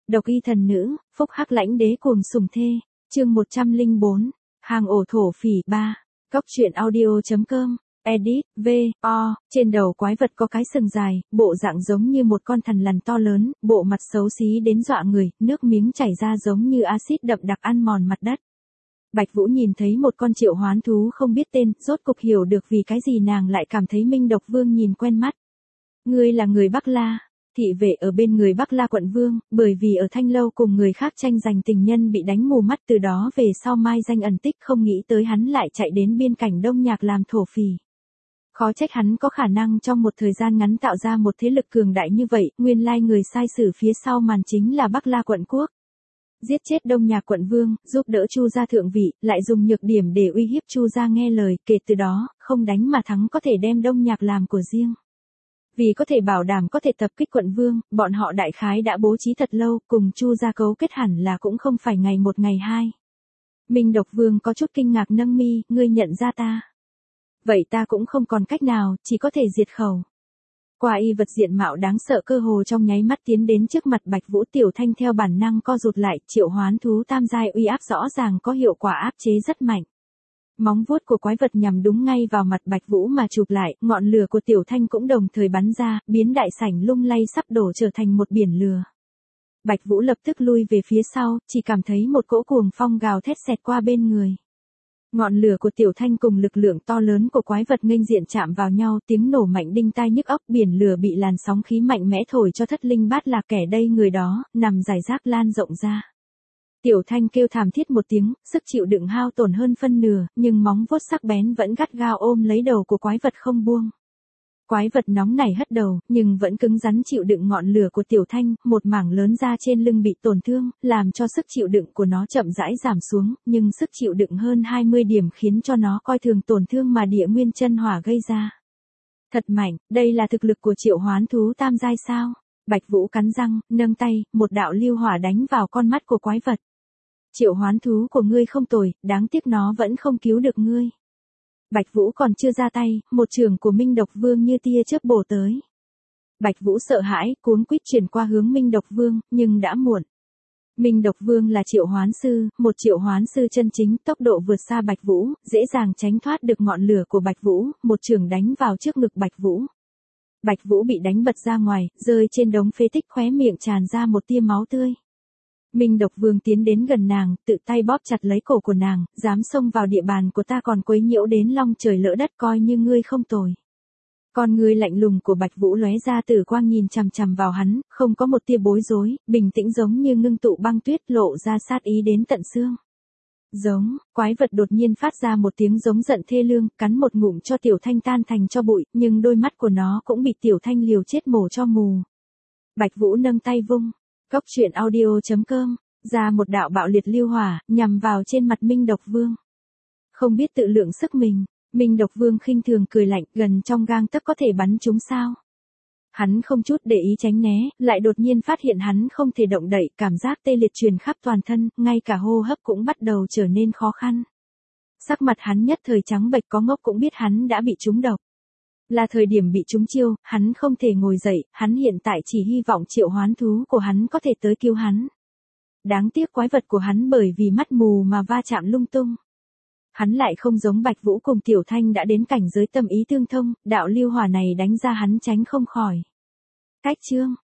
Độc y thần nữ, phúc hắc lãnh đế cuồng sủng thê. Chương 104. Hang ổ thổ phỉ 3. Cóc truyện audio.com. Edit, V.O. Trên đầu quái vật có cái sừng dài, bộ dạng giống như một con thằn lằn to lớn, bộ mặt xấu xí đến dọa người, nước miếng chảy ra giống như axit đậm đặc ăn mòn mặt đất. Bạch Vũ nhìn thấy một con triệu hoán thú không biết tên, rốt cục hiểu được vì cái gì nàng lại cảm thấy Minh Độc Vương nhìn quen mắt. Ngươi là người Bắc La. Thị vệ ở bên người Bắc La quận vương, bởi vì ở Thanh Lâu cùng người khác tranh giành tình nhân bị đánh mù mắt, từ đó về sau mai danh ẩn tích, không nghĩ tới hắn lại chạy đến biên cảnh Đông Nhạc làm thổ phỉ. Khó trách hắn có khả năng trong một thời gian ngắn tạo ra một thế lực cường đại như vậy, nguyên lai người sai sử phía sau màn chính là Bắc La quận quốc. Giết chết Đông Nhạc quận vương, giúp đỡ Chu gia thượng vị, lại dùng nhược điểm để uy hiếp Chu gia nghe lời, kể từ đó, không đánh mà thắng có thể đem Đông Nhạc làm của riêng. Vì có thể bảo đảm có thể tập kích quận vương, bọn họ đại khái đã bố trí thật lâu, cùng Chu gia cấu kết hẳn là cũng không phải ngày một ngày hai. Minh Độc Vương có chút kinh ngạc nâng mi, ngươi nhận ra ta. Vậy ta cũng không còn cách nào, chỉ có thể diệt khẩu. Qua y vật diện mạo đáng sợ cơ hồ trong nháy mắt tiến đến trước mặt Bạch Vũ. Tiểu Thanh theo bản năng co rụt lại, triệu hoán thú tam giai uy áp rõ ràng có hiệu quả áp chế rất mạnh. Móng vuốt của quái vật nhằm đúng ngay vào mặt Bạch Vũ mà chụp lại, ngọn lửa của Tiểu Thanh cũng đồng thời bắn ra, biến đại sảnh lung lay sắp đổ trở thành một biển lửa. Bạch Vũ lập tức lui về phía sau, chỉ cảm thấy một cỗ cuồng phong gào thét xẹt qua bên người. Ngọn lửa của Tiểu Thanh cùng lực lượng to lớn của quái vật nghênh diện chạm vào nhau, tiếng nổ mạnh đinh tai nhức óc, biển lửa bị làn sóng khí mạnh mẽ thổi cho thất linh bát lạc, kẻ đây người đó, nằm rải rác lan rộng ra. Tiểu Thanh kêu thảm thiết một tiếng, sức chịu đựng hao tổn hơn phân nửa, nhưng móng vuốt sắc bén vẫn gắt gao ôm lấy đầu của quái vật không buông. Quái vật nóng nảy hất đầu, nhưng vẫn cứng rắn chịu đựng ngọn lửa của Tiểu Thanh, một mảng lớn da trên lưng bị tổn thương, làm cho sức chịu đựng của nó chậm rãi giảm xuống, nhưng sức chịu đựng hơn 20 điểm khiến cho nó coi thường tổn thương mà Địa Nguyên chân hỏa gây ra. Thật mạnh, đây là thực lực của triệu hoán thú tam giai sao? Bạch Vũ cắn răng, nâng tay, một đạo lưu hỏa đánh vào con mắt của quái vật. Triệu hoán thú của ngươi không tồi, đáng tiếc nó vẫn không cứu được ngươi. Bạch Vũ còn chưa ra tay, một chưởng của Minh Độc Vương như tia chớp bổ tới. Bạch Vũ sợ hãi, cuống quýt chuyển qua hướng Minh Độc Vương, nhưng đã muộn. Minh Độc Vương là triệu hoán sư, một triệu hoán sư chân chính, tốc độ vượt xa Bạch Vũ, dễ dàng tránh thoát được ngọn lửa của Bạch Vũ, một chưởng đánh vào trước ngực Bạch Vũ. Bạch Vũ bị đánh bật ra ngoài, rơi trên đống phế tích, khóe miệng tràn ra một tia máu tươi. Minh Độc Vương tiến đến gần nàng, tự tay bóp chặt lấy cổ của nàng, dám xông vào địa bàn của ta còn quấy nhiễu đến long trời lỡ đất, coi như ngươi không tồi. Con ngươi lạnh lùng của Bạch Vũ lóe ra tử quang nhìn chằm chằm vào hắn, không có một tia bối rối, bình tĩnh giống như ngưng tụ băng tuyết, lộ ra sát ý đến tận xương. Giống, quái vật đột nhiên phát ra một tiếng giống giận thê lương, cắn một ngụm cho Tiểu Thanh tan thành cho bụi, nhưng đôi mắt của nó cũng bị Tiểu Thanh liều chết mổ cho mù. Bạch Vũ nâng tay vung. Cóc truyện audio.com, ra một đạo bạo liệt lưu hỏa, nhằm vào trên mặt Minh Độc Vương. Không biết tự lượng sức mình, Minh Độc Vương khinh thường cười lạnh, gần trong gang tấc có thể bắn chúng sao? Hắn không chút để ý tránh né, lại đột nhiên phát hiện hắn không thể động đậy, cảm giác tê liệt truyền khắp toàn thân, ngay cả hô hấp cũng bắt đầu trở nên khó khăn. Sắc mặt hắn nhất thời trắng bệch, có ngốc cũng biết hắn đã bị trúng độc. Là thời điểm bị trúng chiêu, hắn không thể ngồi dậy, hắn hiện tại chỉ hy vọng triệu hoán thú của hắn có thể tới cứu hắn. Đáng tiếc quái vật của hắn bởi vì mắt mù mà va chạm lung tung. Hắn lại không giống Bạch Vũ cùng Tiểu Thanh đã đến cảnh giới tâm ý tương thông, đạo lưu hỏa này đánh ra hắn tránh không khỏi. Cách chương,